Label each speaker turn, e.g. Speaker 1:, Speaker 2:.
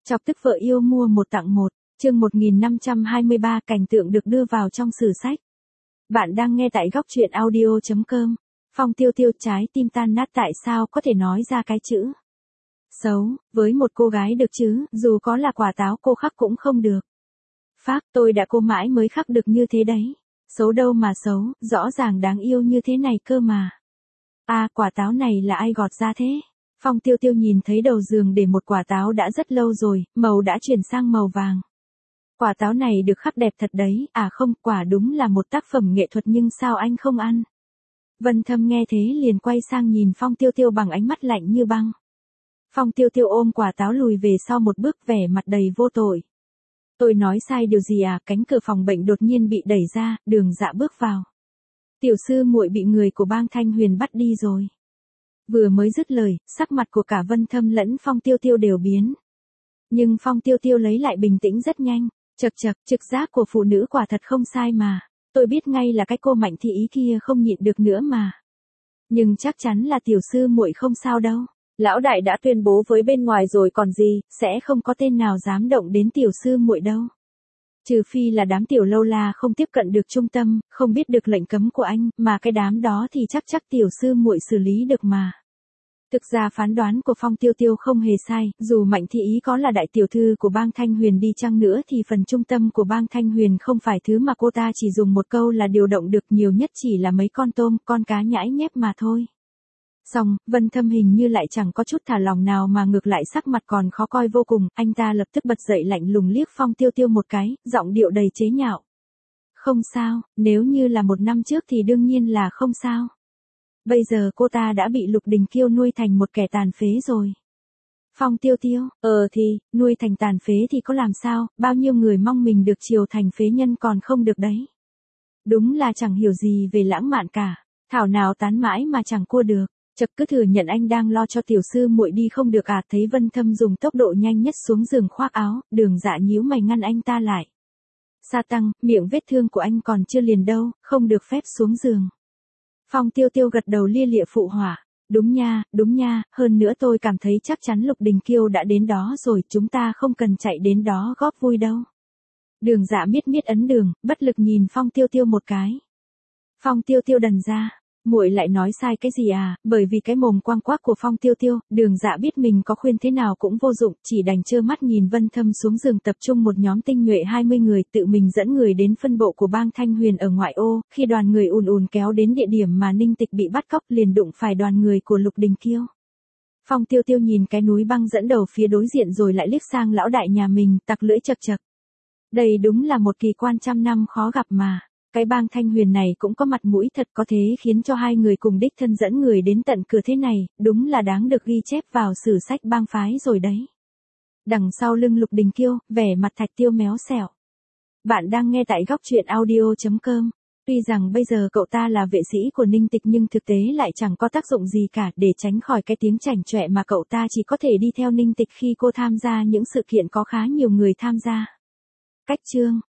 Speaker 1: Chọc tức vợ yêu mua một tặng một, chương 1523 cảnh tượng được đưa vào trong sử sách. Bạn đang nghe tại góc truyện audio.com. Phong Tiêu Tiêu trái tim tan nát tại sao có thể nói ra cái chữ xấu, với một cô gái được chứ, dù có là quả táo cô khắc cũng không được. Phác, tôi đã cô mãi mới khắc được như thế đấy. Xấu đâu mà xấu, rõ ràng đáng yêu như thế này cơ mà. À, quả táo này là ai gọt ra thế? Phong Tiêu Tiêu nhìn thấy đầu giường để một quả táo đã rất lâu rồi, màu đã chuyển sang màu vàng. Quả táo này được khắc đẹp thật đấy, à không, quả đúng là một tác phẩm nghệ thuật nhưng sao anh không ăn? Vân Thâm nghe thế liền quay sang nhìn Phong Tiêu Tiêu bằng ánh mắt lạnh như băng. Phong Tiêu Tiêu ôm quả táo lùi về sau một bước, vẻ mặt đầy vô tội. Tôi nói sai điều gì à? Cánh cửa phòng bệnh đột nhiên bị đẩy ra, Đường Dạ bước vào. Tiểu sư muội bị người của Bang Thanh Huyền bắt đi rồi. Vừa mới dứt lời, sắc mặt của cả Vân Thâm lẫn Phong Tiêu Tiêu đều biến. Nhưng Phong Tiêu Tiêu lấy lại bình tĩnh rất nhanh. Chậc chậc, trực giác của phụ nữ quả thật không sai mà. Tôi biết ngay là cái cô Mạnh Thị Ý kia không nhịn được nữa mà. Nhưng chắc chắn là tiểu sư muội không sao đâu. Lão đại đã tuyên bố với bên ngoài rồi còn gì, sẽ không có tên nào dám động đến tiểu sư muội đâu. Trừ phi là đám tiểu lâu la không tiếp cận được trung tâm, không biết được lệnh cấm của anh, mà cái đám đó thì chắc tiểu sư muội xử lý được mà. Thực ra phán đoán của Phong Tiêu Tiêu không hề sai, dù Mạnh Thị Ý có là đại tiểu thư của Bang Thanh Huyền đi chăng nữa thì phần trung tâm của Bang Thanh Huyền không phải thứ mà cô ta chỉ dùng một câu là điều động được, nhiều nhất chỉ là mấy con tôm, con cá nhãi nhép mà thôi. Xong, Vân Thâm hình như lại chẳng có chút thả lỏng nào mà ngược lại sắc mặt còn khó coi vô cùng, anh ta lập tức bật dậy lạnh lùng liếc Phong Tiêu Tiêu một cái, giọng điệu đầy chế nhạo. Không sao, nếu như là một năm trước thì đương nhiên là không sao. Bây giờ cô ta đã bị Lục Đình Kiêu nuôi thành một kẻ tàn phế rồi. Phong Tiêu Tiêu, thì, nuôi thành tàn phế thì có làm sao, bao nhiêu người mong mình được chiều thành phế nhân còn không được đấy. Đúng là chẳng hiểu gì về lãng mạn cả, thảo nào tán mãi mà chẳng cua được. Chậc, cứ thừa nhận anh đang lo cho tiểu sư muội đi không được à? Thấy Vân Thâm dùng tốc độ nhanh nhất xuống giường khoác áo, Đường Dạ nhíu mày ngăn anh ta lại. Sa Tăng, miệng vết thương của anh còn chưa liền đâu, không được phép xuống giường. Phong Tiêu Tiêu gật đầu lia lịa phụ họa. Đúng nha, hơn nữa tôi cảm thấy chắc chắn Lục Đình Kiêu đã đến đó rồi, chúng ta không cần chạy đến đó góp vui đâu. Đường Dạ miết ấn đường, bất lực nhìn Phong Tiêu Tiêu một cái. Phong Tiêu Tiêu đần ra. Muội lại nói sai cái gì à? Bởi vì cái mồm quang quác của Phong Tiêu Tiêu, Đường Dạ biết mình có khuyên thế nào cũng vô dụng, chỉ đành trơ mắt nhìn Vân Thâm xuống giường tập trung một nhóm tinh nhuệ 20 người, tự mình dẫn người đến phân bộ của Bang Thanh Huyền ở ngoại ô. Khi đoàn người ùn kéo đến địa điểm mà Ninh Tịch bị bắt cóc liền đụng phải đoàn người của Lục Đình Kiêu. Phong Tiêu Tiêu nhìn cái núi băng dẫn đầu phía đối diện rồi lại liếc sang lão đại nhà mình, tặc lưỡi chậc chậc. Đây đúng là một kỳ quan trăm năm khó gặp mà. Cái Bang Thanh Huyền này cũng có mặt mũi thật, có thế khiến cho hai người cùng đích thân dẫn người đến tận cửa thế này, đúng là đáng được ghi chép vào sử sách bang phái rồi đấy. Đằng sau lưng Lục Đình Kiêu, vẻ mặt Thạch Tiêu méo xẹo. Bạn đang nghe tại góc truyện audio.com. Tuy rằng bây giờ cậu ta là vệ sĩ của Ninh Tịch nhưng thực tế lại chẳng có tác dụng gì cả, để tránh khỏi cái tiếng chảnh chọe mà cậu ta chỉ có thể đi theo Ninh Tịch khi cô tham gia những sự kiện có khá nhiều người tham gia. Cách chương